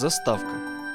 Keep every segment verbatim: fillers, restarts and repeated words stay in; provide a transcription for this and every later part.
Заставка.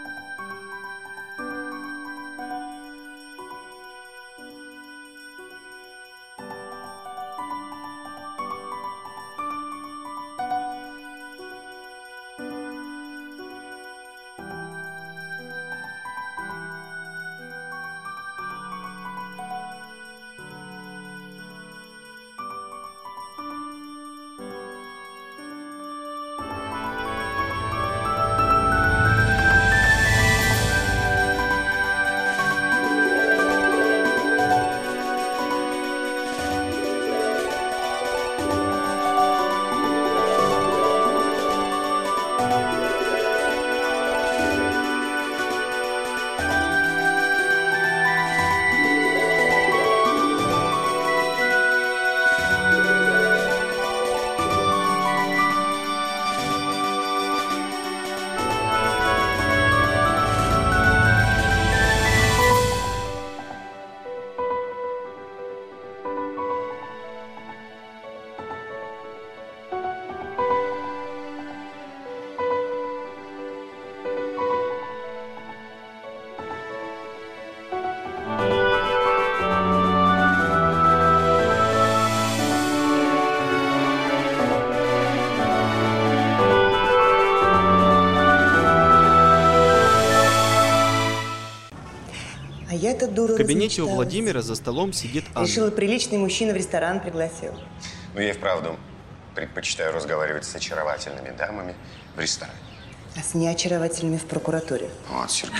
Я эта дура В кабинете у Владимира за столом сидит Анна. Решила, приличный мужчина в ресторан пригласил. Ну, я и вправду предпочитаю разговаривать с очаровательными дамами в ресторане. А с неочаровательными в прокуратуре. Вот, Сергей.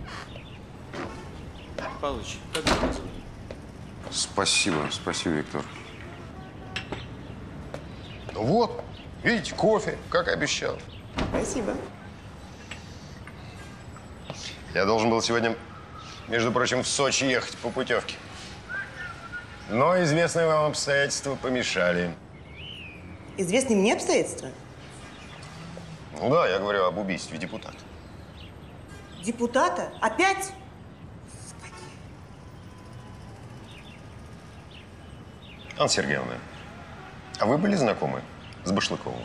Павлович, как вы назвали? Спасибо, спасибо, Виктор. Ну вот, видите, кофе, как и обещал. Спасибо. Я должен был сегодня, между прочим, в Сочи ехать по путевке. Но известные вам обстоятельства помешали. Известны мне обстоятельства? Ну да, я говорю об убийстве депутата. Депутата? Опять? Анна Сергеевна, а вы были знакомы с Башлыковым?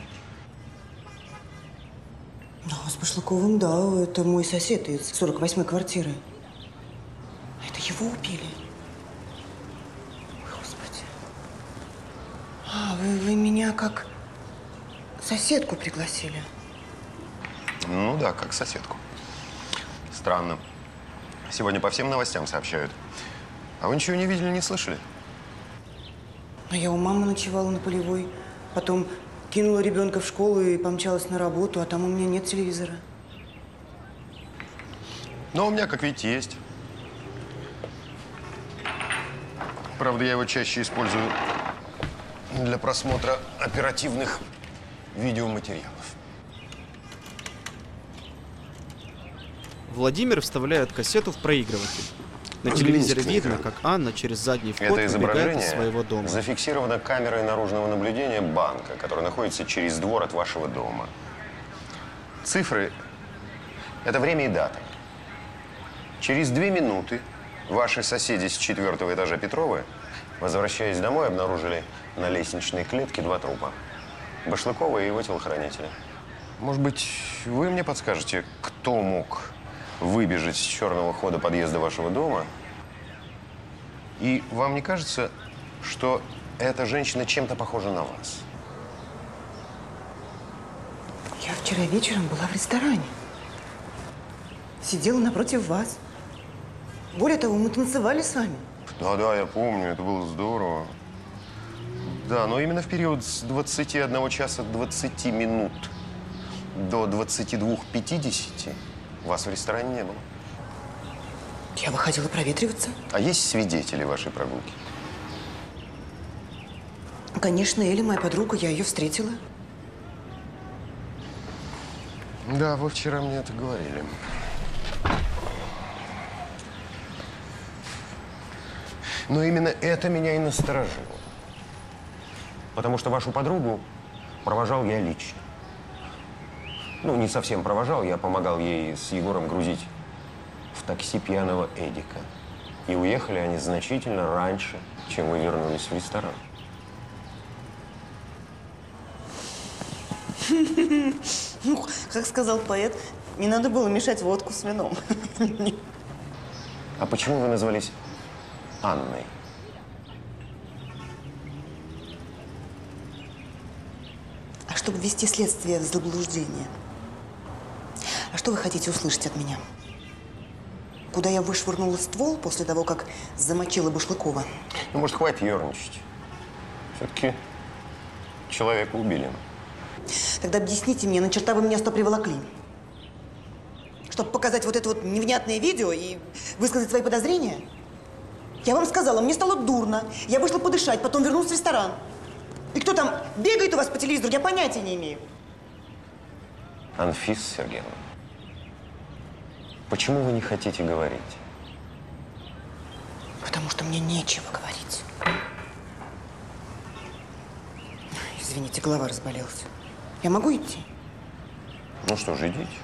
Да, с Башлыковым, да. Это мой сосед из сорок восьмой квартиры. Это его убили. Ой, Господи. А, вы, вы меня как соседку пригласили? Ну да, как соседку. Странно. Сегодня по всем новостям сообщают. А вы ничего не видели, не слышали? А я у мамы ночевала на Полевой. Потом кинула ребенка в школу и помчалась на работу, а там у меня нет телевизора. Но у меня, как видите, есть. Правда, я его чаще использую для просмотра оперативных видеоматериалов. Владимир вставляет кассету в проигрыватель. На телевизоре видно, как Анна через задний вход Это выбегает из изображение своего дома. зафиксировано камерой наружного наблюдения банка, который находится через двор от вашего дома. Цифры – это время и дата. Через две минуты ваши соседи с четвертого этажа Петровы, возвращаясь домой, обнаружили на лестничной клетке два трупа – Башлыкова и его телохранителя. Может быть, вы мне подскажете, кто мог выбежать с черного хода подъезда вашего дома? И вам не кажется, что эта женщина чем-то похожа на вас? Я вчера вечером была в ресторане. Сидела напротив вас. Более того, мы танцевали с вами. Да-да, я помню, это было здорово. Да, но именно в период с двадцати одного часа двадцати минут до двадцати двух пятидесяти вас в ресторане не было. Я выходила проветриваться. А есть свидетели вашей прогулки? Конечно, Эля, моя подруга, я ее встретила. Да, вы вчера мне это говорили. Но именно это меня и насторожило. Потому что вашу подругу провожал я лично. Ну, не совсем провожал, я помогал ей с Егором грузить в такси пьяного Эдика. И уехали они значительно раньше, чем вы вернулись в ресторан. Ну, как сказал поэт, Не надо было мешать водку с вином. А почему вы назвались Анной? А чтобы ввести следствие в заблуждение. А что вы хотите услышать от меня? Куда я вышвырнула ствол после того, как замочила Башлыкова? Ну, может, хватит ерничать. Все-таки человека убили. Тогда объясните мне, на черта вы меня сюда приволокли? Чтобы показать вот это вот невнятное видео и высказать свои подозрения? Я вам сказала, мне стало дурно. Я вышла подышать, потом вернулась в ресторан. И кто там бегает у вас по телевизору, я понятия не имею. Анфиса Сергеевна, почему вы не хотите говорить? Потому что мне нечего говорить. Извините, голова разболелась. Я могу идти? Ну что ж, идите.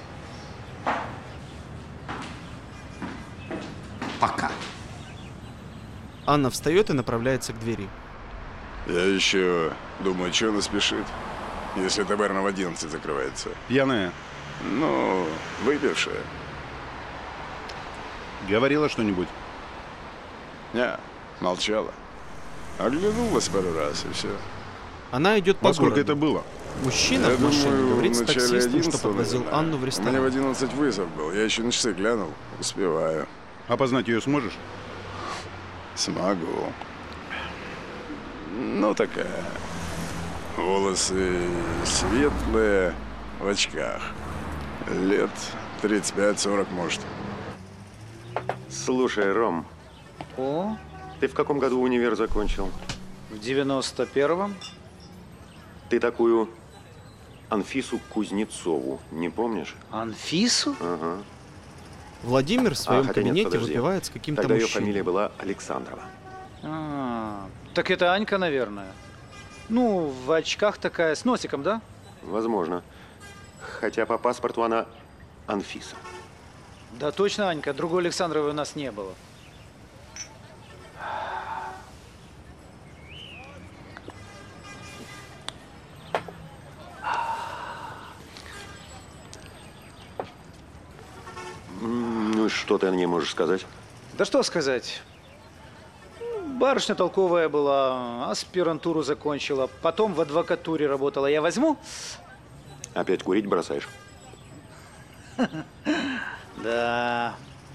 Пока. Анна встает и направляется к двери. Я еще думаю, что она спешит, если таверна в одиннадцать закрывается. Пьяная? Ну, выпившая. Говорила что-нибудь? Не, молчала. Оглянулась пару раз, и все. Она идет по Во сколько городу. это было? Мужчина Я в машине думаю, говорит в с начале таксистом, что одиннадцатого, подвозил наверное. Анну в У ресторан. меня в одиннадцать вызов был. Я еще на часы глянул. Успеваю. Опознать ее сможешь? Смогу. Ну, такая. Волосы светлые, в очках. Лет тридцать пять сорок, может. Слушай, Ром, О, ты в каком году универ закончил? в девяносто первом. Ты такую Анфису Кузнецову не помнишь? Анфису? Ага. Владимир в своем А, хотя нет, кабинете подожди. выпивает с каким-то Тогда ее мужчиной. фамилия была Александрова. А, так это Анька, наверное. Ну, в очках такая, с носиком, да? Возможно. Хотя по паспорту она Анфиса. Да точно, Анька. Другой Александровой у нас не было. М, Ну и что ты о ней можешь сказать? Да что сказать. Ну, барышня толковая была, аспирантуру закончила, потом в адвокатуре работала. Я возьму? Опять курить бросаешь? Да.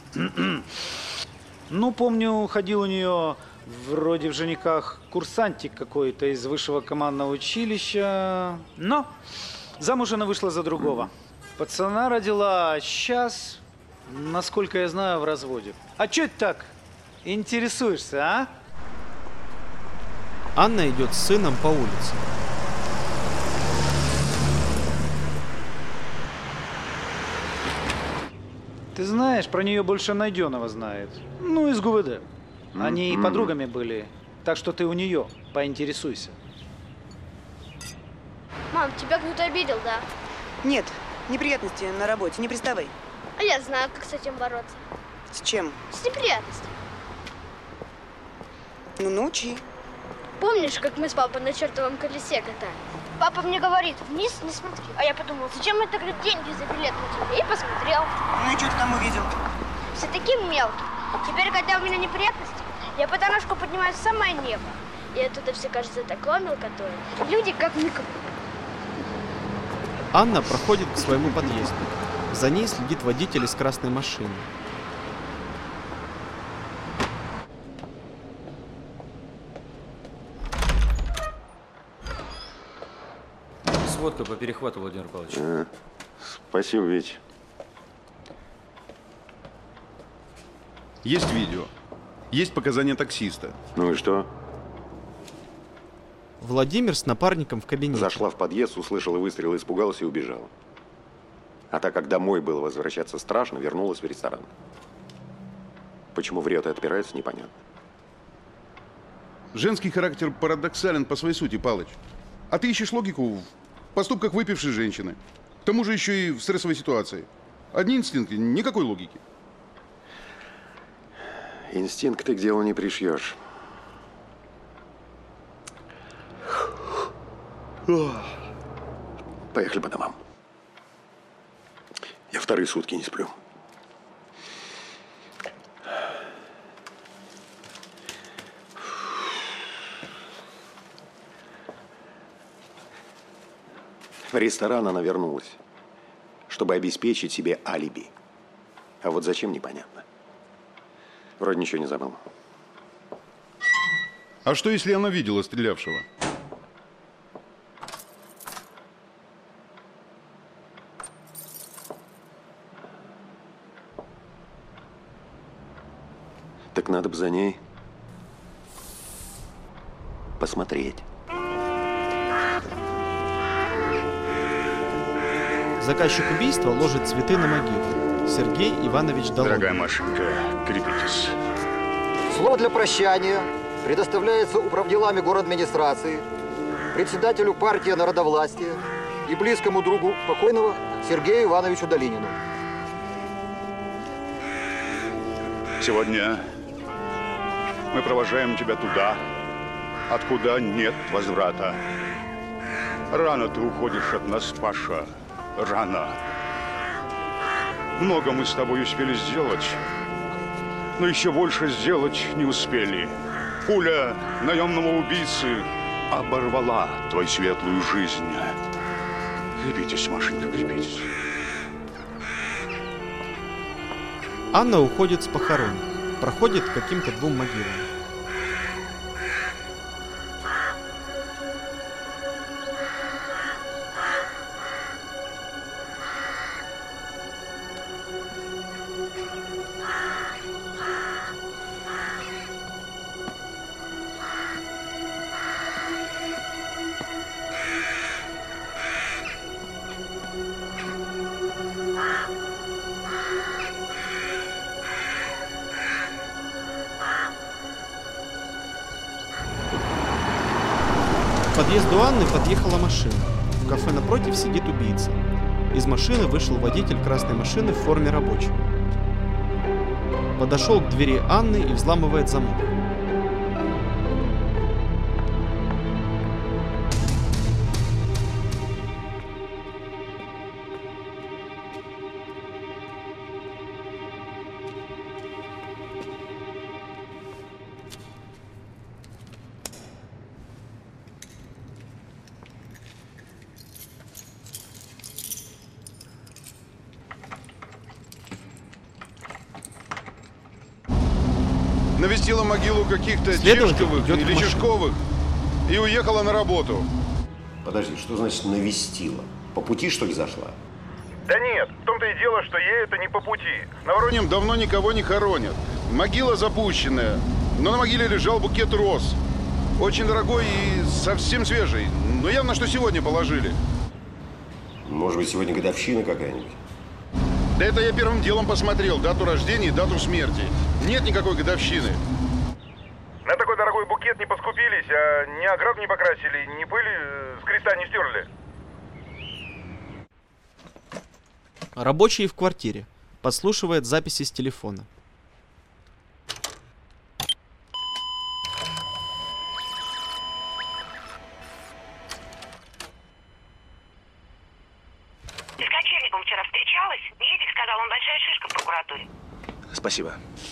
Ну, помню, ходил у нее вроде в женихах курсантик какой-то из высшего командного училища. Но замуж она вышла за другого. Пацана родила, а сейчас, насколько я знаю, в разводе. А чё это так? Интересуешься, а? Анна идет с сыном по улице. Ты знаешь, про нее больше Найденова знает. Ну, из ГУВД. Они и подругами были. Так что ты у нее поинтересуйся. Мам, тебя кто-то обидел, да? Нет, неприятности на работе, не приставай. А я знаю, как с этим бороться. С чем? С неприятностями. Ну, научи. Помнишь, как мы с папой на чертовом колесе катались? Папа мне говорит, вниз не смотри. А я подумал, зачем мне тогда деньги за билет платить? И посмотрел. Ну и что ты там увидел? Все такие мелкие. Теперь, когда у меня неприятности, я по дорожку поднимаюсь в самое небо. И оттуда все кажется такое мелкотое. Люди как никому. Анна проходит к своему подъезду. За ней следит водитель из красной машины. Сводка по перехвату, Владимир Павлович. А, спасибо, Вить. Есть видео. Есть показания таксиста. Ну и что? Владимир с напарником в кабинете. Зашла в подъезд, услышала выстрел, испугалась и убежала. А так как домой было возвращаться страшно, вернулась в ресторан. Почему врет и отпирается, непонятно. Женский характер парадоксален по своей сути, Палыч. А ты ищешь логику в поступках выпившей женщины. К тому же еще и в стрессовой ситуации. Одни инстинкты, никакой логики. Инстинкты к делу не пришьешь. Поехали по домам. Я вторые сутки не сплю. В ресторан она вернулась, чтобы обеспечить себе алиби. А вот зачем, непонятно. Вроде ничего не забыл. А что, если она видела стрелявшего? Так надо бы за ней посмотреть. Заказчик убийства ложит цветы на могилу. Сергей Иванович Долгий. Дорогая Машенька, крепитесь. Слово для прощания предоставляется управделами городадминистрации, председателю партии народовластия и близкому другу покойного Сергею Ивановичу Долинину. Сегодня мы провожаем тебя туда, откуда нет возврата. Рано ты уходишь от нас, Паша. Рано. Много мы с тобой успели сделать, но еще больше сделать не успели. Пуля наемного убийцы оборвала твою светлую жизнь. Крепитесь, Машенька, крепитесь. Анна уходит с похорон. Проходит к каким-то двум могилам. К подъезду Анны подъехала машина. В кафе напротив сидит убийца. Из машины вышел водитель красной машины в форме рабочего. Подошел к двери Анны и взламывает замок. Навестила могилу каких-то Следователь Чешковых идет к или машине. Чешковых и уехала на работу. Подожди, что значит навестила? По пути, что ли, зашла? Да нет, в том-то и дело, что ей это не по пути. На Вороньем давно никого не хоронят. Могила запущенная, но на могиле лежал букет роз. Очень дорогой и совсем свежий, но явно, что сегодня положили. Может быть, сегодня годовщина какая-нибудь? Да это я первым делом посмотрел дату рождения и дату смерти. Нет никакой годовщины. На такой дорогой букет не поскупились, а ни оград не покрасили, ни пыли с креста не стерли. Рабочий в квартире. Подслушивает записи с телефона. С Кочевником вчера встречалась. Едик сказал, он большая шишка в прокуратуре. Спасибо.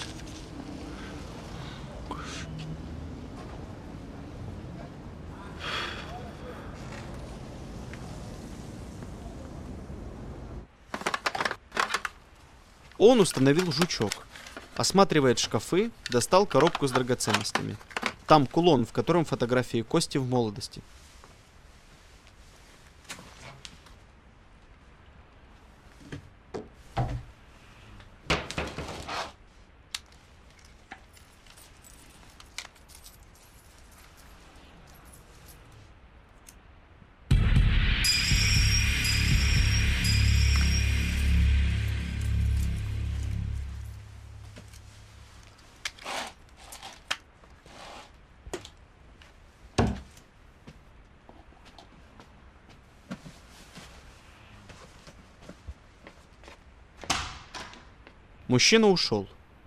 Он установил жучок. Осматривает шкафы, достал коробку с драгоценностями. Там кулон, в котором фотографии Кости в молодости. Мужчина ушел.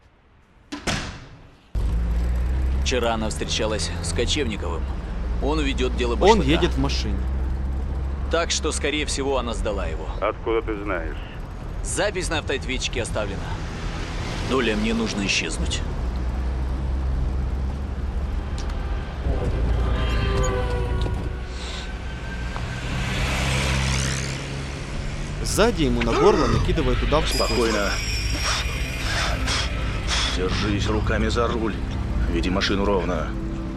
Вчера она встречалась с Кочевниковым. Он ведет дело башлыка. Он едет в машине. Так что, скорее всего, она сдала его. Откуда ты знаешь? Запись на автоответчике оставлена. Доля, мне нужно исчезнуть. Сзади ему на горло накидывает удавку. Спокойно. Держись руками за руль. Веди машину ровно.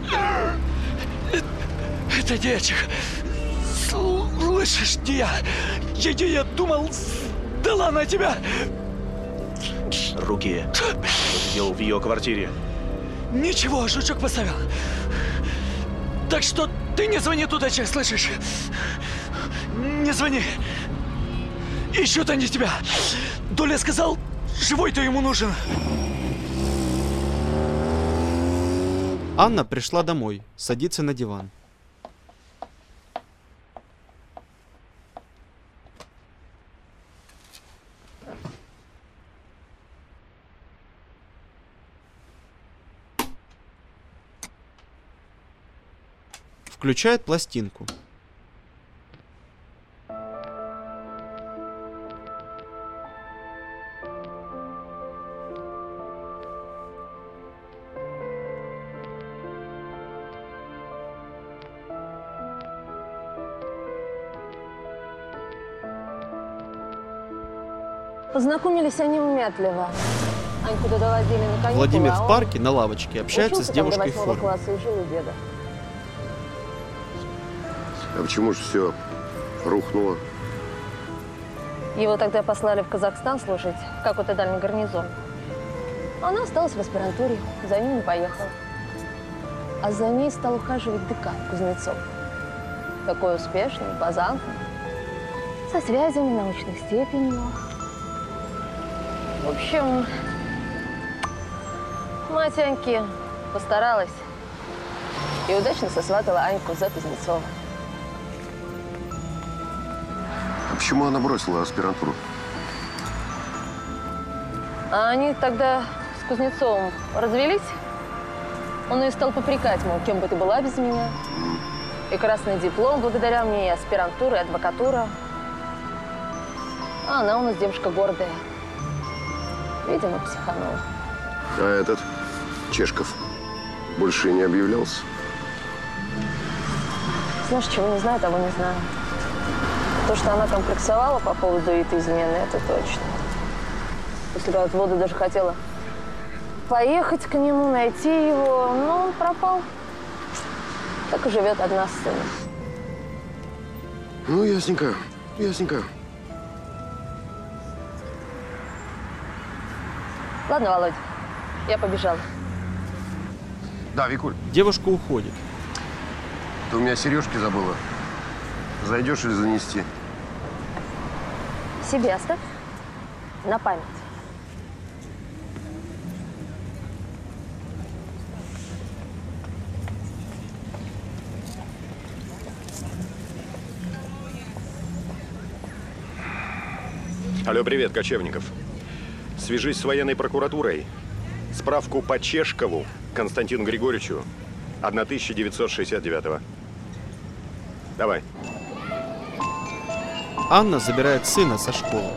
Это дечек. Слышишь, я, я, я думал, дала на тебя. Руки. Что ты делал в ее квартире? Ничего, жучок поставил. Так что ты не звони туда, Чек, слышишь? Не звони. Ищут они тебя. Доля сказал, живой ты ему нужен. Анна пришла домой, садится на диван. Включает пластинку. Познакомились они умятливо. Аньку туда возили на каникулы. Владимир а в парке на лавочке общается с девушкой в форме. Класса и жил у деда. А почему же все рухнуло? Его тогда послали в Казахстан служить, в какой-то дальний гарнизон. Она осталась в аспирантуре, за ним не поехала. А за ней стал ухаживать декан Кузнецов. Такой успешный, импозантный, со связями, научной степенью. В общем, мать Аньки постаралась и удачно сосватала Аньку за Кузнецова. А почему она бросила аспирантуру? А они тогда с Кузнецовым развелись. Он ее стал попрекать, мол, кем бы ты была без меня. И красный диплом благодаря мне, и аспирантура, и адвокатура. А она у нас девушка гордая. Видимо, психанула. А этот, Чешков, больше не объявлялся? Знаешь, чего не знаю, того не знаю. То, что она комплексовала по поводу этой измены, это точно. После развода даже хотела поехать к нему, найти его, но он пропал. Так и живет одна с сыном. Ну, ясненько, ясненько. Ладно, Володь, я побежала. Да, Викуль. Девушка уходит. Ты у меня сережки забыла. Зайдешь или занести? Себе оставь. На память. Алло, привет, Кочевников. Свяжись с военной прокуратурой. Справку по Чешкову Константину Григорьевичу тысяча девятьсот шестьдесят девятого. Давай. Анна забирает сына со школы.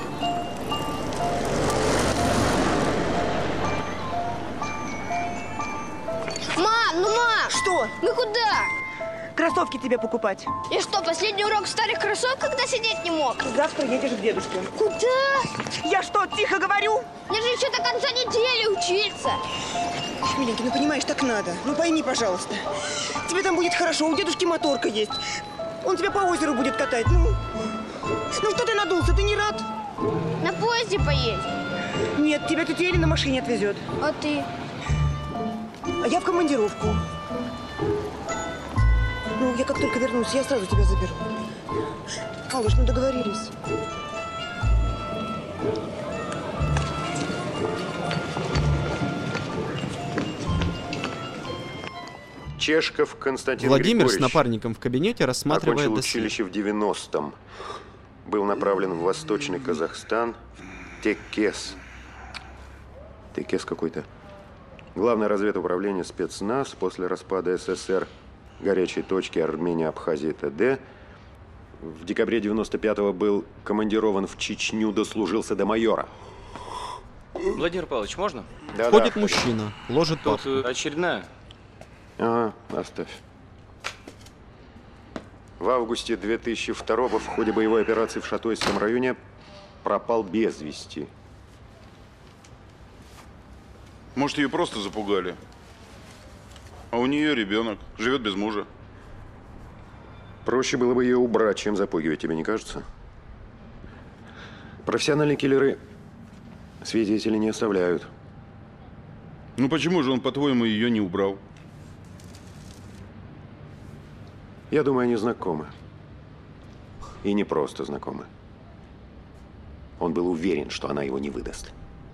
Мам, ну мам! Что? Мы куда? Кроссовки тебе покупать. И что, последний урок в старых кроссовках, когда сидеть не мог? Завтра едешь к дедушке. Куда? Я что, тихо говорю? Мне же еще до конца недели учиться. Миленький, ну понимаешь, так надо. Ну пойми, пожалуйста. Тебе там будет хорошо, у дедушки моторка есть. Он тебя по озеру будет катать. Ну, ну что ты надулся, ты не рад? На поезде поедем. Нет, тебя тетя Эля на машине отвезет. А ты? А я в командировку. Ну, я как только вернусь, я сразу тебя заберу. Аллуш, ну договорились. Чешков Константин Владимир Григорьевич с напарником в кабинете рассматривает окончил досье. училище в девяностом. Был направлен в Восточный Казахстан, Текес. Текес какой-то. Главное разведуправление спецназ после распада СССР. Горячие точки Армения, Абхазия, т.д. В декабре девяносто пятого был командирован в Чечню, дослужился до майора. Владимир Павлович, можно? Да, Входит да. мужчина, ложит Тут папку. э, очередная. Ага, оставь. В августе две тысячи второго в ходе боевой операции в Шатойском районе пропал без вести. Может, ее просто запугали? А у нее ребенок, живет без мужа. Проще было бы ее убрать, чем запугивать, тебе не кажется? Профессиональные киллеры свидетелей не оставляют. Ну почему же он, по-твоему, ее не убрал? Я думаю, они знакомы. И не просто знакомы. Он был уверен, что она его не выдаст.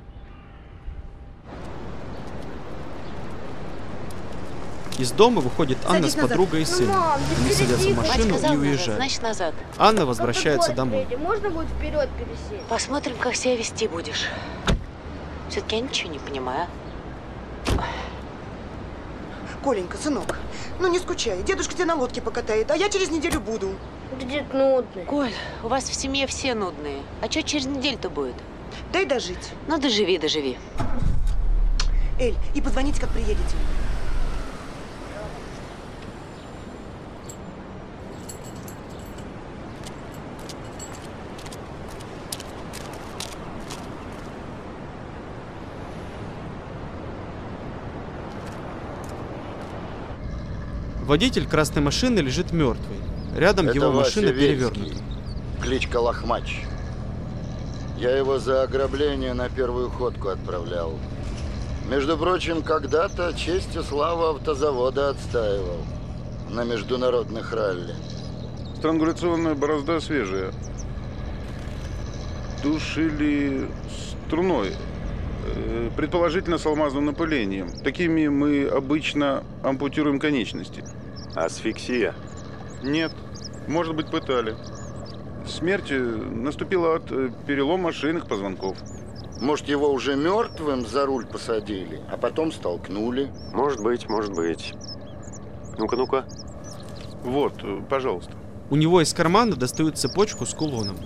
Из дома выходит Анна с Садись назад. подругой и Ну, сыном. мам, ты Они садятся в впереди. машину Мать и сказала уезжают. Значит, назад. Анна возвращается домой. Можно будет вперед пересесть? Посмотрим, как себя вести будешь. Все-таки я ничего не понимаю. Коленька, сынок, ну не скучай. Дедушка тебя на лодке покатает, а я через неделю буду. Дед нудный. Коль, у вас в семье все нудные. А что через неделю-то будет? Дай дожить. Ну, доживи, доживи. Эль, и позвоните, как приедете. Водитель красной машины лежит мертвый. Рядом Это его Вася машина Вельский, перевернута. кличка Лохмач. Я его за ограбление на первую ходку отправлял. Между прочим, когда-то честь и славу автозавода отстаивал на международных ралли. Странгуляционная борозда свежая. Душили струной. Э, Предположительно, с алмазным напылением. Такими мы обычно ампутируем конечности. Асфиксия? Нет. Может быть, пытали. Смерть э, наступила от э, перелома шейных позвонков. Может, его уже мертвым за руль посадили, а потом столкнули? Может быть, может быть. Ну-ка, ну-ка. Вот, э, пожалуйста. У него из кармана достают цепочку с кулоном.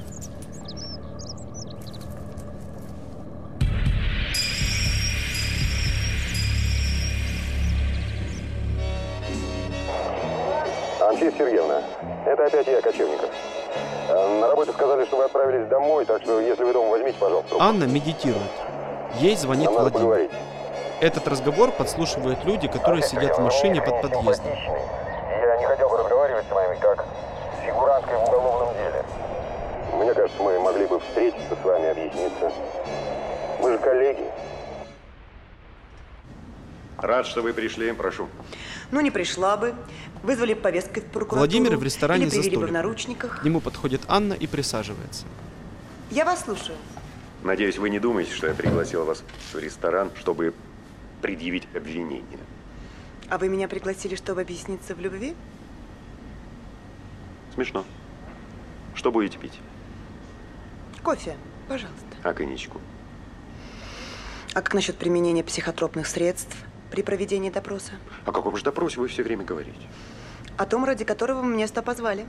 Анфиса Сергеевна, это опять я, Кочевников. На работе сказали, что вы отправились домой, так что, если вы дома, возьмите, пожалуйста, трубку. Анна медитирует. Ей звонит Нам надо Владимир. поговорить. Этот разговор подслушивают люди, которые сидят в машине под подъездом. Я не хотел бы разговаривать с вами как с фигуранткой в уголовном деле. Мне кажется, мы могли бы встретиться с вами, объясниться. Мы же коллеги. Рад, что вы пришли, прошу. Ну, не пришла бы. Вызвали повесткой в прокуратуру. Владимир в ресторане или за привели бы в столиком. наручниках. К нему подходит Анна и присаживается. Я вас слушаю. Надеюсь, вы не думаете, что я пригласил вас в ресторан, чтобы предъявить обвинение. А вы меня пригласили, чтобы объясниться в любви? Смешно. Что будете пить? Кофе, пожалуйста. А коньячку? А как насчет применения психотропных средств при проведении допроса? О каком же допросе вы все время говорите? О том, ради которого мы меня сюда позвали.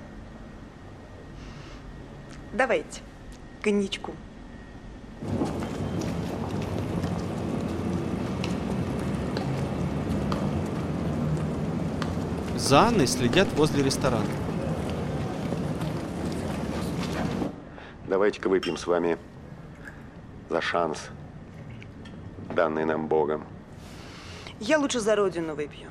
Давайте, коньячку. За Анной следят возле ресторана. Давайте-ка выпьем с вами за шанс, данный нам Богом. Я лучше за родину выпью.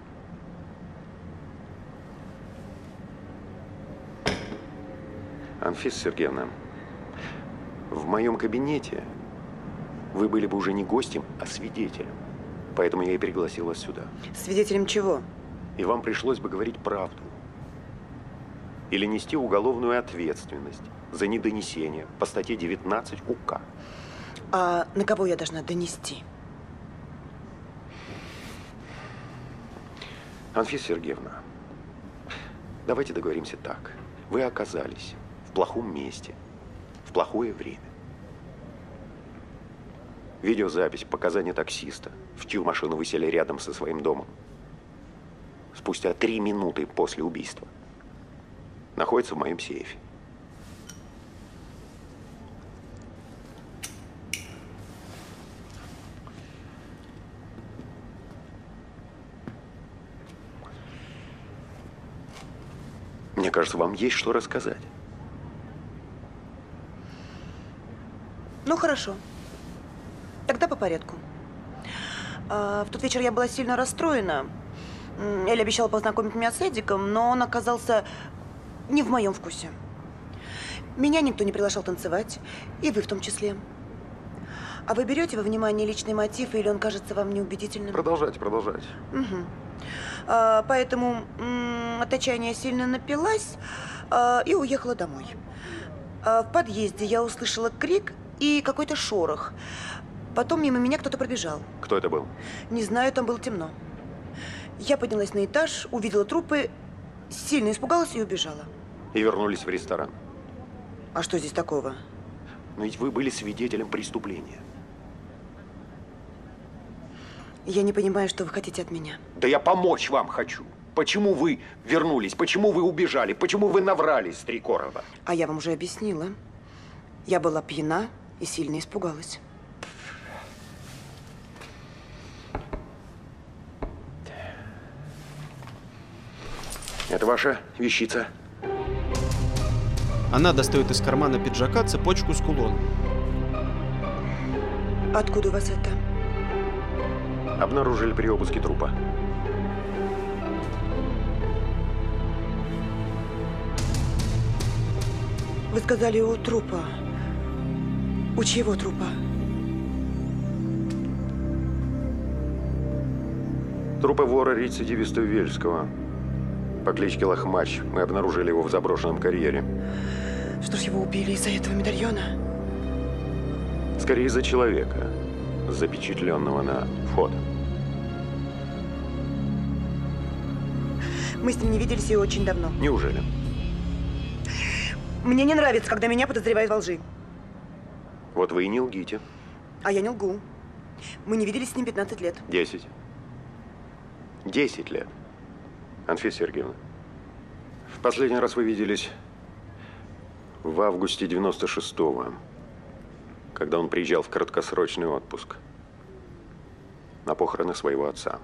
Анфиса Сергеевна, в моем кабинете вы были бы уже не гостем, а свидетелем. Поэтому я и пригласил вас сюда. Свидетелем чего? И вам пришлось бы говорить правду. Или нести уголовную ответственность за недонесение по статье девятнадцать УК. А на кого я должна донести? Анфиса Сергеевна, давайте договоримся так. Вы оказались в плохом месте, в плохое время. Видеозапись показания таксиста, в чью машину вы сели рядом со своим домом. Спустя три минуты после убийства. находится в моем сейфе. Мне кажется, вам есть что рассказать. Ну, хорошо. Тогда по порядку. А, в тот вечер я была сильно расстроена. М, Элли обещала познакомить меня с Эдиком, но он оказался не в моем вкусе. Меня никто не приглашал танцевать, и вы в том числе. А вы берете во внимание личный мотив, или он кажется вам неубедительным? Продолжайте, продолжайте. Угу. А, поэтому м, от отчаяния сильно напилась а, и уехала домой. А, в подъезде я услышала крик и какой-то шорох. Потом мимо меня кто-то пробежал. Кто это был? Не знаю, там было темно. Я поднялась на этаж, увидела трупы, сильно испугалась и убежала. И вернулись в ресторан. А что здесь такого? Но ведь вы были свидетелем преступления. Я не понимаю, что вы хотите от меня. Да я помочь вам хочу. Почему вы вернулись? Почему вы убежали? Почему вы наврали, Стрекорова? А я вам уже объяснила. Я была пьяна и сильно испугалась. Это ваша вещица? Она достает из кармана пиджака цепочку с кулоном. Откуда у вас это? Обнаружили при обыске трупа. Вы сказали, у трупа. У чьего трупа? Трупа вора-рецидивиста Вельского по кличке Лохмач. Мы обнаружили его в заброшенном карьере. Что ж, его убили из-за этого медальона? Скорее, из-за человека, запечатленного на фото. Мы с ним не виделись и очень давно. Неужели? Мне не нравится, когда меня подозревают во лжи. Вот вы и не лгите. А я не лгу. Мы не виделись с ним пятнадцать лет. Десять. Десять лет. Анфиса Сергеевна, в последний раз вы виделись в августе девяносто шестого, когда он приезжал в краткосрочный отпуск на похороны своего отца,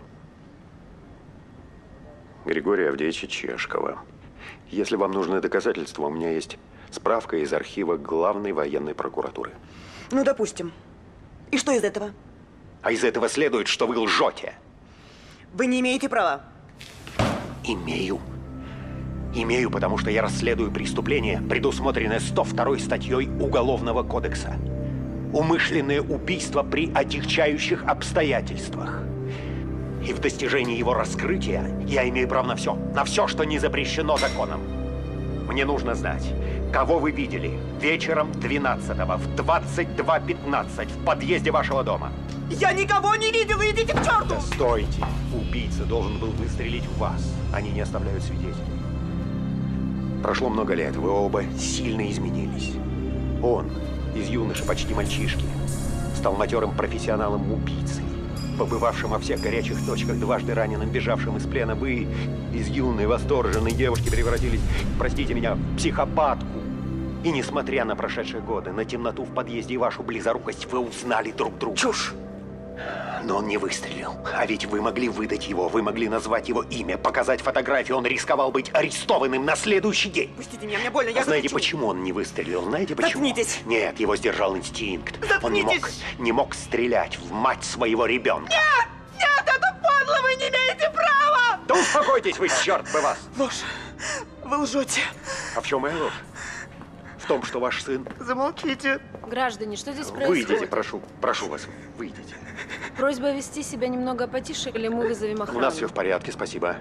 Григория Авдеевича Чешкова. Если вам нужны доказательства, у меня есть справка из архива Главной военной прокуратуры. Ну, допустим. И что из этого? А из этого следует, что вы лжете. Вы не имеете права. Имею. Имею, потому что я расследую преступление, предусмотренное сто второй статьей Уголовного кодекса. Умышленное убийство при отягчающих обстоятельствах. И в достижении его раскрытия я имею право на все. На все, что не запрещено законом. Мне нужно знать, кого вы видели вечером двенадцатого в двадцать два пятнадцать в подъезде вашего дома. Я никого не видела, идите к черту! Да стойте! Убийца должен был выстрелить в вас. Они не оставляют свидетелей. Прошло много лет, вы оба сильно изменились. Он, из юноши, почти мальчишки, стал матерым профессионалом-убийцей, побывавшим во всех горячих точках, дважды раненым, бежавшим из плена. Вы из юной, восторженной девушки превратились, простите меня, в психопатку. И несмотря на прошедшие годы, на темноту в подъезде и вашу близорукость, вы узнали друг друга. Чушь! Но он не выстрелил. А ведь вы могли выдать его, вы могли назвать его имя, показать фотографию. Он рисковал быть арестованным на следующий день. Пустите меня, мне больно, я а знаете, закричу. почему он не выстрелил? Знаете, почему? Заткнитесь! Нет, его сдержал инстинкт. Заткнитесь! Он не мог, не мог стрелять в мать своего ребенка. Нет! Нет, это подло! Вы не имеете права! Да успокойтесь вы, черт бы вас! Ложь! Вы лжете. А в чем моя ложь? В том, что ваш сын... Замолчите. Граждане, что здесь происходит? Выйдите, прошу, прошу вас, выйдите. Просьба вести себя немного потише, или мы вызовем охрану. У нас все в порядке, спасибо.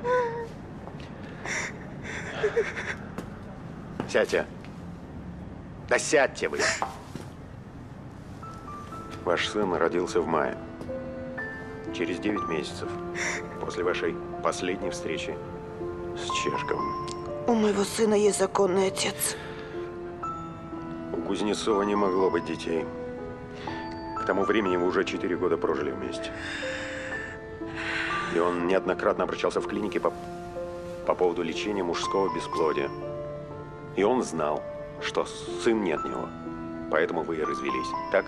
Сядьте. Да сядьте вы. Ваш сын родился в мае. Через девять месяцев. После вашей последней встречи с Чешковым. У моего сына есть законный отец. У Кузнецова не могло быть детей. К тому времени вы уже четыре года прожили вместе. И он неоднократно обращался в клинике по, по поводу лечения мужского бесплодия. И он знал, что сын не от него. Поэтому вы и развелись, так?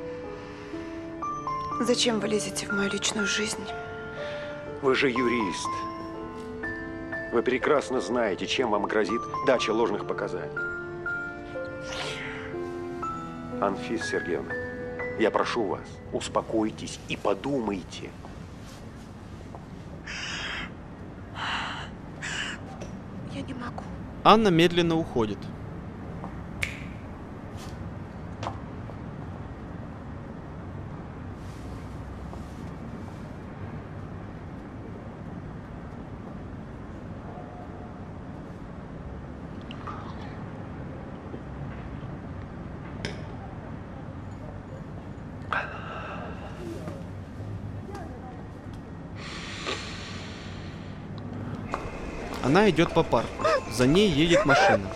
Зачем вы лезете в мою личную жизнь? Вы же юрист. Вы прекрасно знаете, чем вам грозит дача ложных показаний. Анфиса Сергеевна, я прошу вас, успокойтесь и подумайте. Я не могу. Анна медленно уходит. Она идет по парку. За ней едет машина.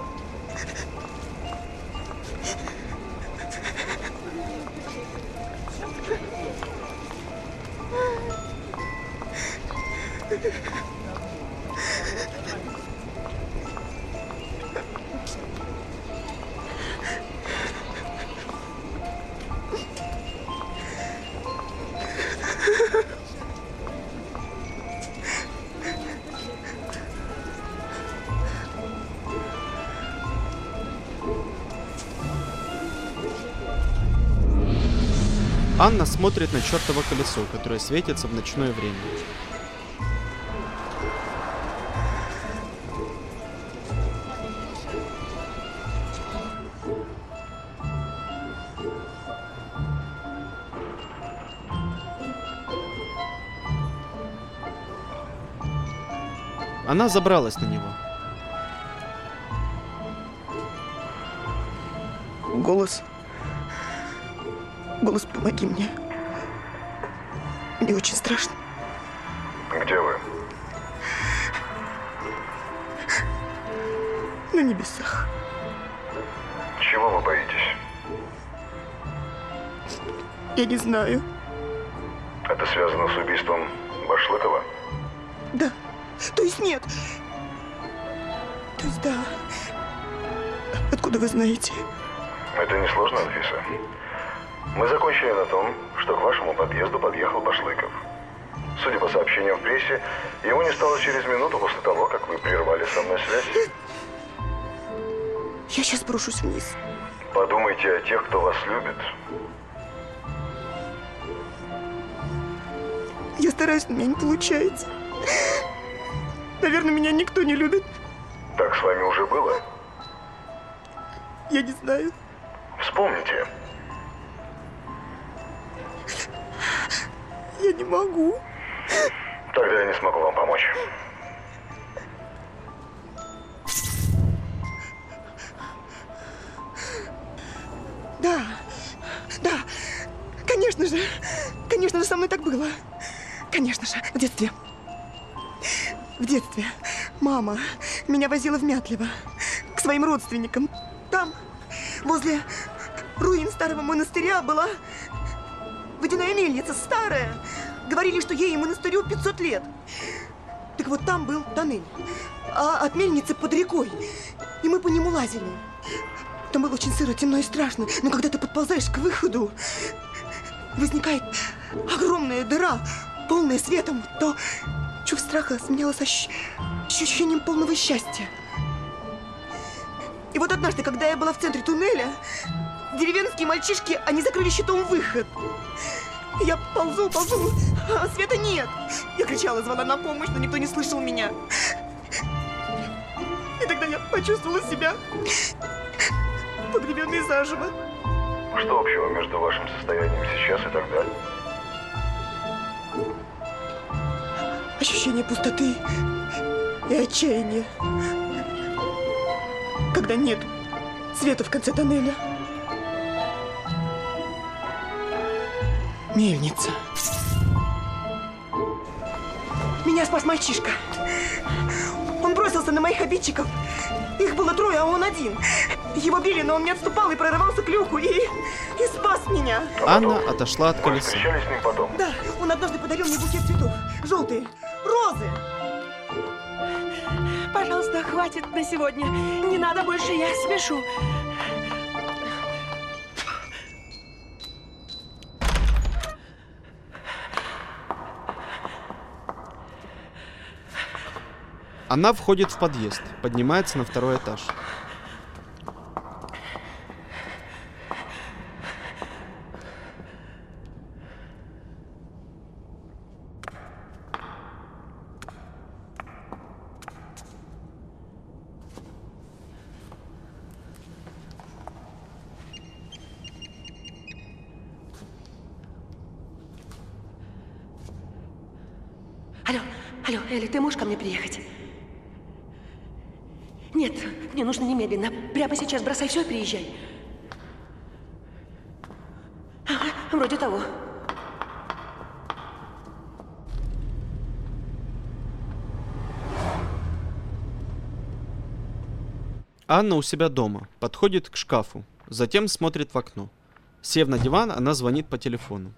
Анна смотрит на чертово колесо, которое светится в ночное время. Она забралась на него. Голос. Голос, помоги мне. Мне очень страшно. Где вы? На небесах. Чего вы боитесь? Я не знаю. Это связано с убийством Башлыкова? Да. То есть нет. То есть да. Откуда вы знаете? Это несложно, Анфиса. Мы закончили на том, что к вашему подъезду подъехал Башлыков. Судя по сообщениям в прессе, его не стало через минуту после того, как вы прервали со мной связь. Я сейчас брошусь вниз. Подумайте о тех, кто вас любит. Я стараюсь, но у меня не получается. Наверное, меня никто не любит. Так с вами уже было? Я не знаю. Вспомните. Я не могу. Тогда я не смогу вам помочь. Да, да, конечно же, конечно же, со мной так было. Конечно же, в детстве. В детстве мама меня возила в Мятлево к своим родственникам. Там, возле руин старого монастыря, была водяная мельница, старая. Говорили, что ей и монастырю пятьсот лет. Так вот, там был тоннель, а от мельницы под рекой. И мы по нему лазили. Там было очень сыро, темно и страшно. Но когда ты подползаешь к выходу, возникает огромная дыра, полная светом, то чувство страха сменялось ощ... ощущением полного счастья. И вот однажды, когда я была в центре туннеля, деревенские мальчишки, они закрыли щитом выход. Я ползу, ползу, а света нет. Я кричала, звала на помощь, но никто не слышал меня. И тогда я почувствовала себя погребенной заживо. Что общего между вашим состоянием сейчас и тогда? Ощущение пустоты и отчаяния. Когда нет света в конце тоннеля. Мельница. Меня спас мальчишка. Он бросился на моих обидчиков. Их было трое, а он один. Его били, но он не отступал и прорывался к люку и, и спас меня. Анна отошла от Вы колеса. встречались с ним потом? Да, он однажды подарил мне букет цветов. Желтые, розы. Пожалуйста, хватит на сегодня. Не надо больше, я спешу. Она входит в подъезд, поднимается на второй этаж. Алло, алло, Элли, ты можешь ко мне приехать? Нет, мне нужно немедленно. Прямо сейчас бросай все и приезжай. Ага, вроде того. Анна у себя дома, подходит к шкафу, затем смотрит в окно. Сев на диван, она звонит по телефону.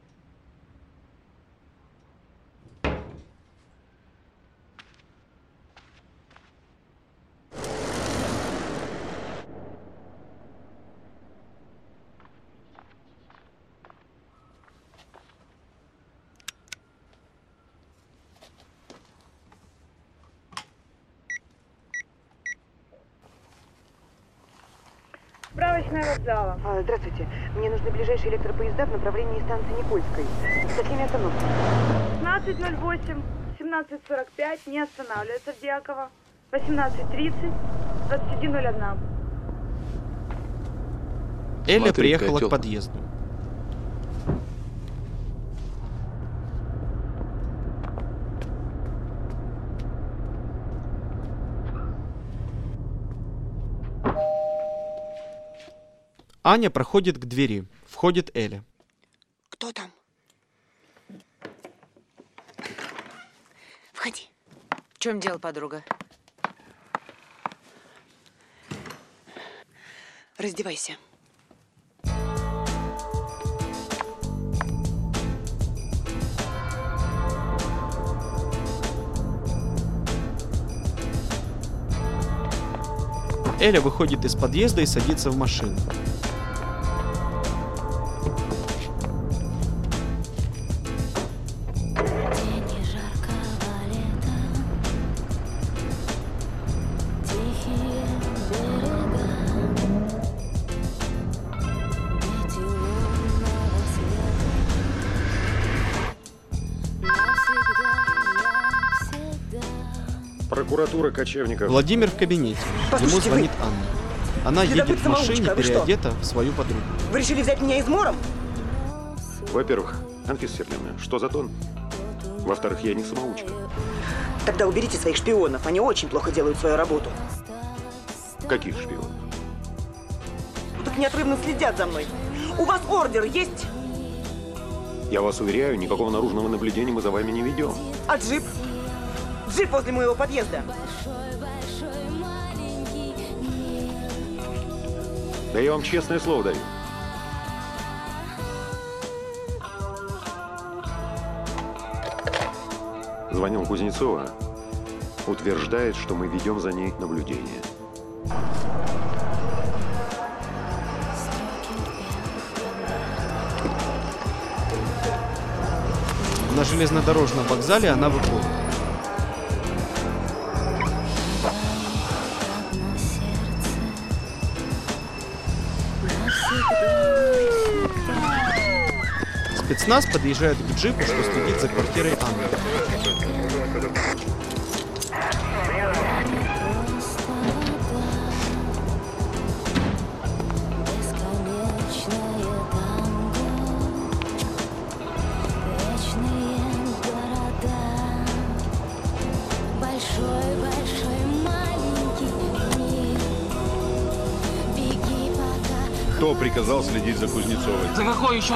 Справочная вокзала. А, здравствуйте. Мне нужны ближайшие электропоезда в направлении станции Никольской. Со всеми остановками. пятнадцать ноль восемь, семнадцать сорок пять, не останавливается в Дьяково. восемнадцать тридцать, двадцать один ноль один. Эля Смотри, приехала котел. к подъезду. Аня проходит к двери. Входит Эля. Кто там? Входи. В чем дело, подруга? Раздевайся. Эля выходит из подъезда и садится в машину. Прокуратура Кочевников. Владимир в кабинете. Ему Послушайте, звонит вы- Анна. Она едет в Следопыт машине, самоучка, вы что? переодета в свою подругу. Вы решили взять меня измором? Во-первых, Анфиса Сергеевна, что за тон? Во-вторых, я не самоучка. Тогда уберите своих шпионов. Они очень плохо делают свою работу. Каких шпионов? Так неотрывно следят за мной. У вас ордер есть? Я вас уверяю, никакого наружного наблюдения мы за вами не ведем. А джип? Джип возле моего подъезда. Да я вам честное слово даю. Звонил Кузнецова. Утверждает, что мы ведем за ней наблюдение. На железнодорожном вокзале она выходит. Спецназ подъезжает к джипу, что следит за квартирой Анны. Кто приказал следить за Кузнецовой? За какой еще?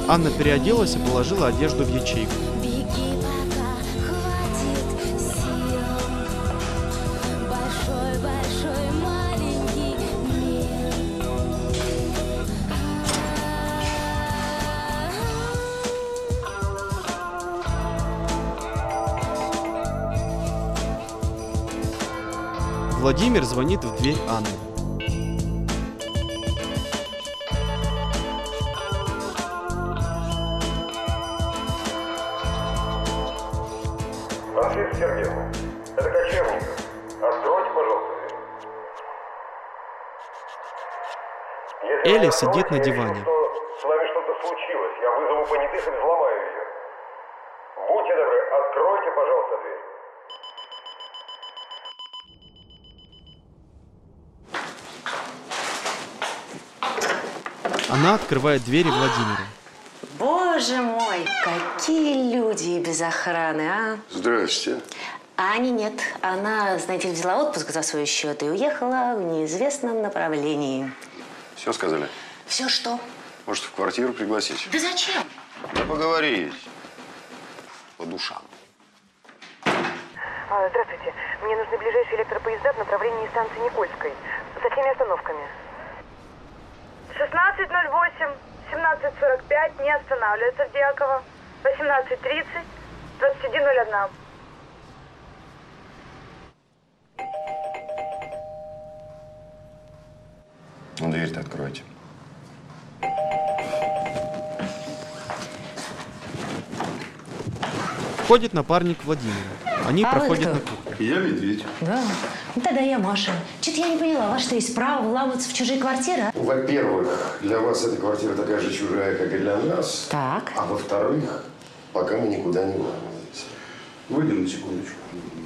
Анна переоделась и положила одежду в ячейку. Владимир звонит в дверь Анны. Анфиса Сергеевна, это Кочевников. Откройте, пожалуйста, дверь. Если Эля вы не сидит на откроете, я диване. решу, что с вами что-то случилось. Я вызову понятых и взломаю ее. Будьте добры, откройте, пожалуйста, дверь. Она открывает двери Владимиру. Боже мой, какие люди без охраны, а? Здрасте. А Ани нет. Она, знаете ли, взяла отпуск за свой счет и уехала в неизвестном направлении. Все сказали? Все что? Может, в квартиру пригласить? Да зачем? Да поговорить. По душам. А, здравствуйте. Мне нужны ближайшие электропоезда в направлении станции Никольской. Со всеми остановками. шестнадцать ноль восемь, семнадцать сорок пять, не останавливается в Дьяково. восемнадцать тридцать, двадцать один ноль один. Ну, дверь-то откройте. Входит напарник Владимира. Они А вы проходят кто? на кухню. Я медведь. Да. Ну, тогда я Маша. Чё-то я не поняла, ваше-то есть право вламываться в чужие квартиры, а? Во-первых, для вас эта квартира такая же чужая, как и для нас. Так. А во-вторых, пока мы никуда не вламываемся. Выйдем на секундочку.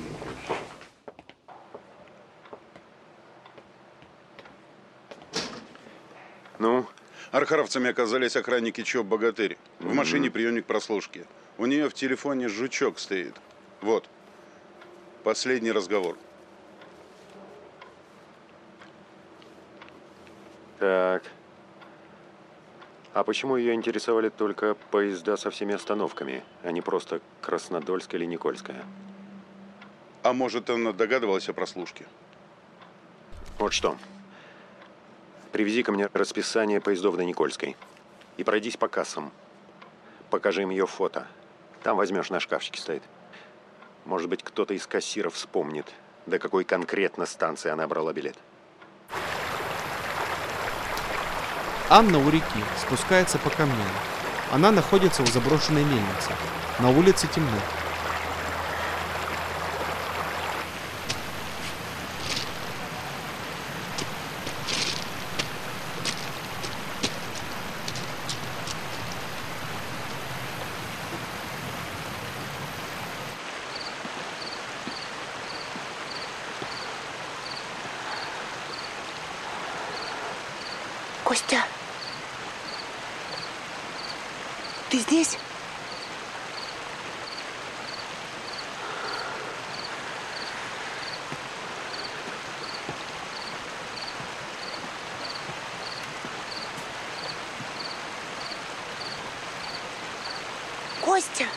Ну? Архаровцами оказались охранники ЧОП «Богатырь». В машине приемник прослушки. У нее в телефоне жучок стоит. Вот. Последний разговор. Так. А почему ее интересовали только поезда со всеми остановками, а не просто Краснодольская или Никольская? А может, она догадывалась о прослушке? Вот что. Привези ко мне расписание поездов до Никольской. И пройдись по кассам. Покажи им ее фото. Там возьмешь, на шкафчике стоит. Может быть, кто-то из кассиров вспомнит, до какой конкретно станции она брала билет. Анна у реки, спускается по камням. Она находится у заброшенной мельницы. На улице темно. Костя! Ты здесь? Костя!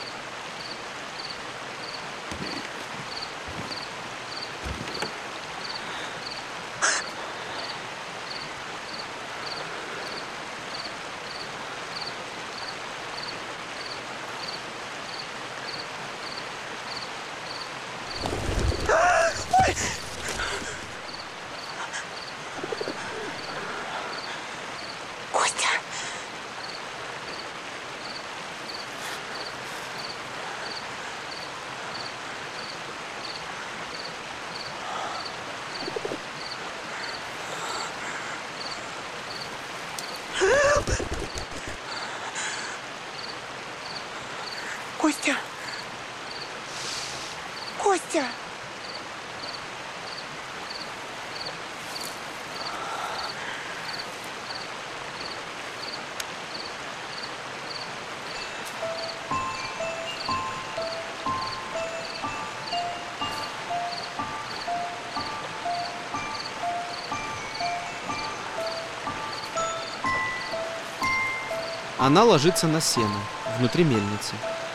Она ложится на сено внутри мельницы.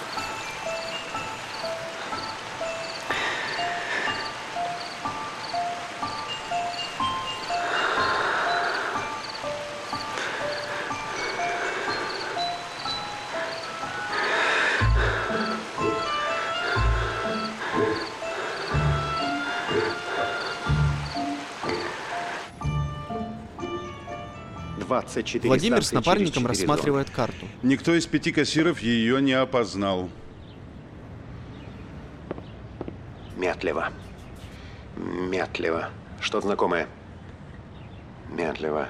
двадцать четыре Владимир с станции через напарником четыре рассматривает зоны. карту. Никто из пяти кассиров ее не опознал. Мятлево. Мятлево. Что-то знакомое. Мятлево.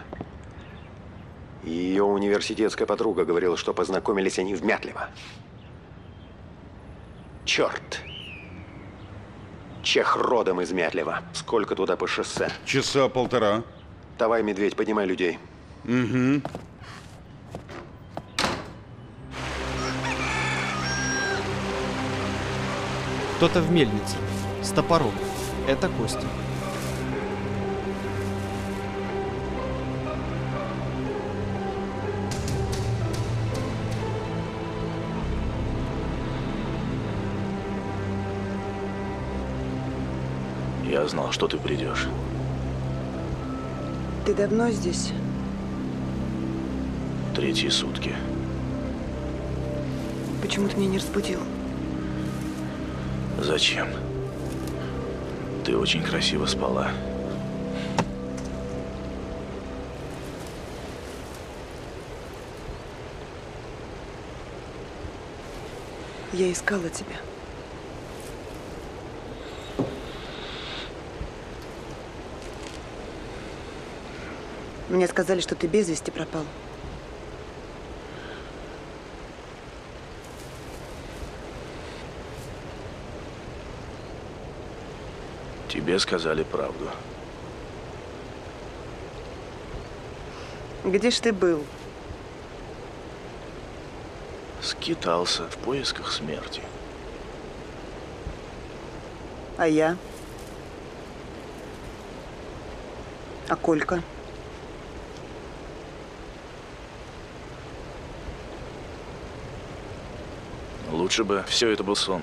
Ее университетская подруга говорила, что познакомились они в Мятлево. Черт. Чех родом из Мятлева. Сколько туда по шоссе? Часа полтора. Давай, медведь, поднимай людей. Угу. Кто-то в мельнице. С топором. Это Костя. Я знал, что ты придешь. Ты давно здесь? Третьи сутки. Почему ты меня не разбудил? Зачем? Ты очень красиво спала. Я искала тебя. Мне сказали, что ты без вести пропал. Тебе сказали правду. Где ж ты был? Скитался в поисках смерти. А я? А Колька? Лучше бы все это был сон.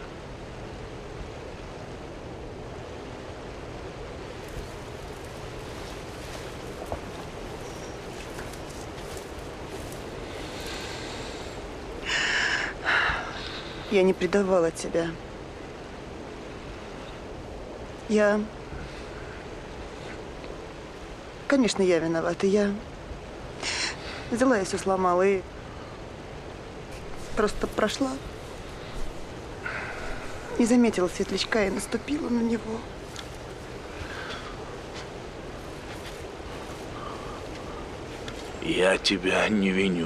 Я не предавала тебя. Я... Конечно, я виновата. Я взяла и все сломала, и просто прошла. Не заметила светлячка и наступила на него. Я тебя не виню.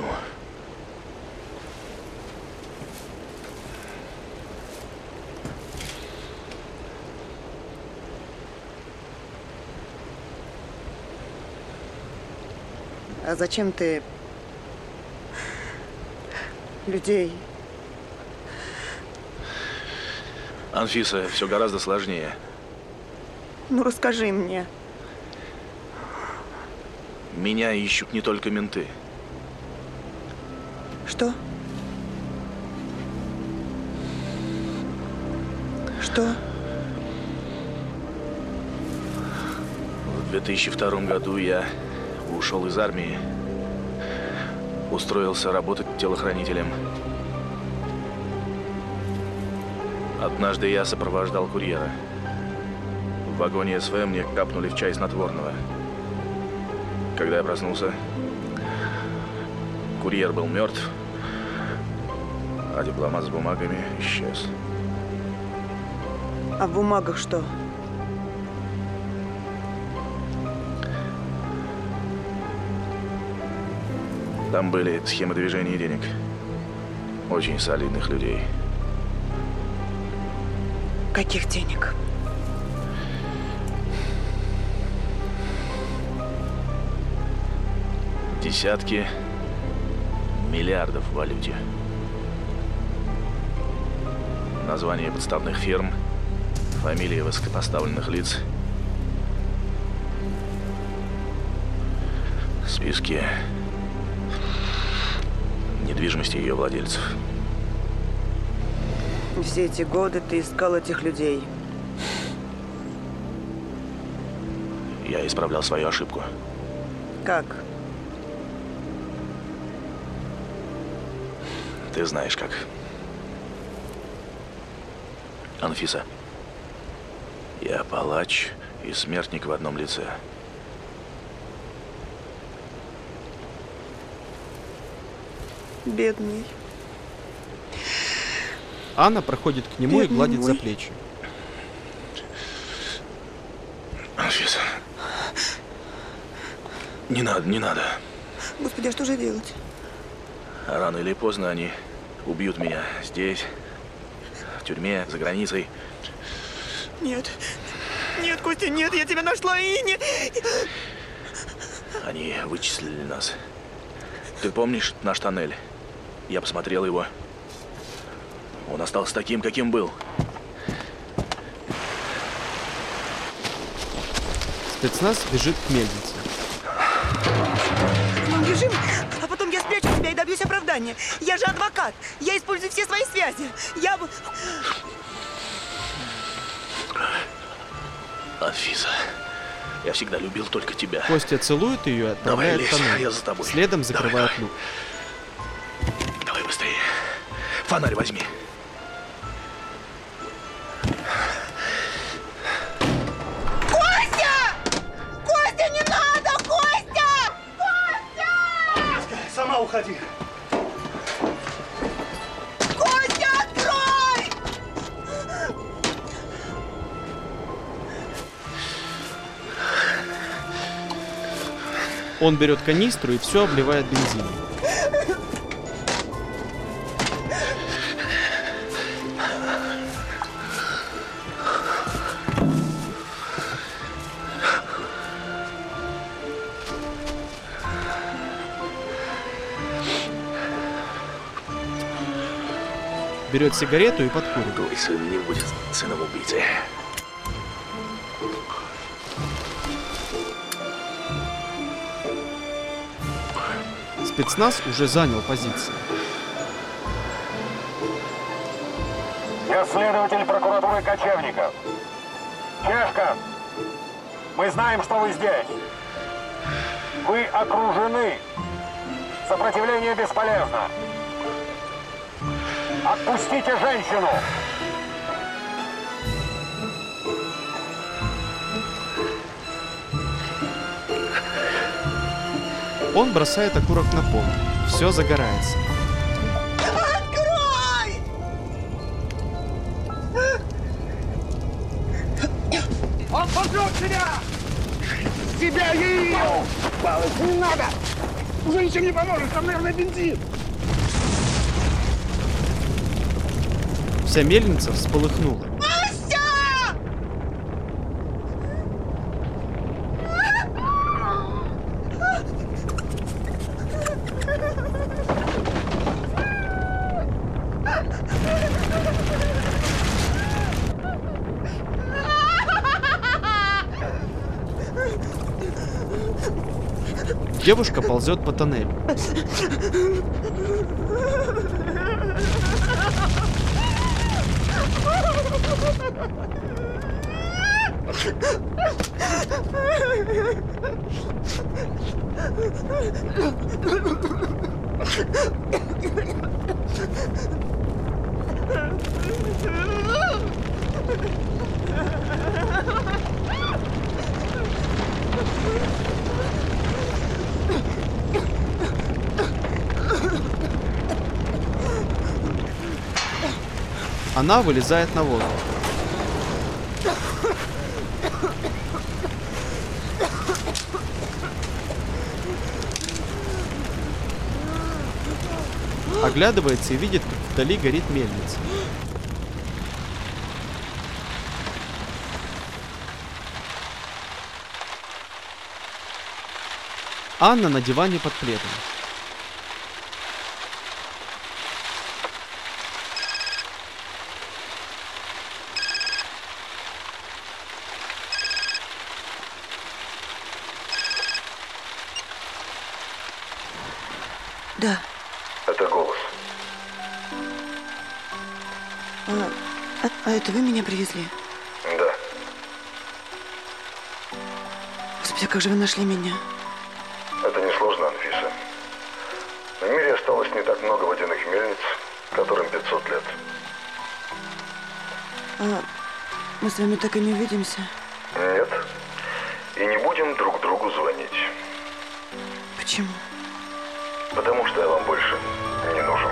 А зачем ты людей? Анфиса, все гораздо сложнее. Ну, расскажи мне. Меня ищут не только менты. Что? Что? В две тысячи втором году я ушел из армии. Устроился работать телохранителем. Однажды я сопровождал курьера. В вагоне СВ мне капнули в чай снотворного. Когда я проснулся, курьер был мертв, а дипломат с бумагами исчез. А в бумагах что? Там были схемы движения денег. Очень солидных людей. Каких денег? Десятки миллиардов в валюте. Названия подставных фирм, фамилии высокопоставленных лиц. недвижимости ее владельцев. Все эти годы ты искал этих людей. Я исправлял свою ошибку. Как? Ты знаешь как. Анфиса, я палач и смертник в одном лице. Бедный. Анна проходит к нему Бедный и гладит мой. за плечи. Анфиса, не надо, не надо. Господи, а что же делать? Рано или поздно они убьют меня здесь, в тюрьме, за границей. Нет. Нет, Костя, нет, я тебя нашла и не... Они вычислили нас. Ты помнишь наш тоннель? Я посмотрел его. Он остался таким, каким был. Спецназ бежит к мельнице. Мы бежим, а потом я спрячу тебя и добьюсь оправдания. Я же адвокат. Я использую все свои связи. Я бы... Анфиса, я всегда любил только тебя. Костя целует ее и Давай отправляет лезь, в тоннель. я за тобой. Следом закрывает Давай, люк. Давай быстрее. Фонарь возьми. Костя! Костя, не надо! Костя! Костя! Сама уходи. Костя, открой! Он берет канистру и все обливает бензином. Берет сигарету и подкуривает. Твой сын не будет сыном убийцы. Спецназ уже занял позиции. Я следователь прокуратуры Кочевников. Чешка, мы знаем, что вы здесь. Вы окружены. Сопротивление бесполезно. Отпустите женщину! Он бросает окурок на пол. Все загорается. Открой! Он поджег себя! Себя ее! Балык, не надо! Уже ничем не поможет, там, наверное, бензин! Вся мельница всполыхнула. Девушка ползет по тоннелю. Она вылезает на воздух. Оглядывается и видит, как вдали горит мельница. Анна на диване под пледом. Да. Это голос. А, а, а это вы меня привезли? Да. Господи, а как же вы нашли меня? Это несложно, Анфиса. В мире осталось не так много водяных мельниц, которым пятьсот лет. А мы с вами так и не увидимся? Нет. И не будем друг другу звонить. Почему? Потому что я вам больше не нужен.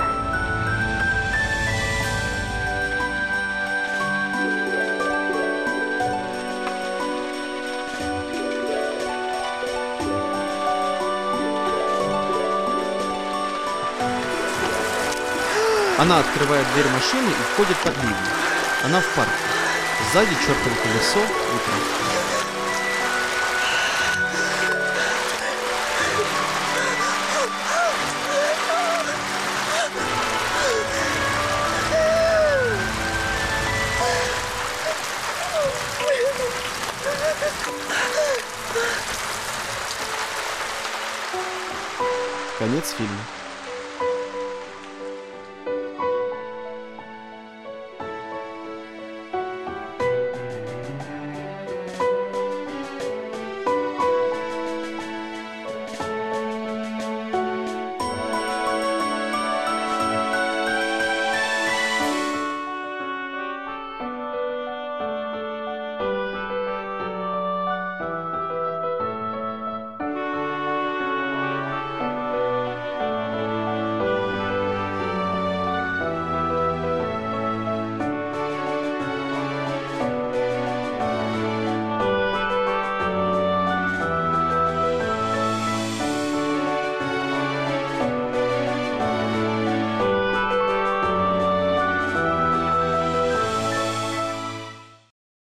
Она открывает дверь машины и входит под ливень. Она в парке. Сзади чертово колесо, утро. Конец фильма.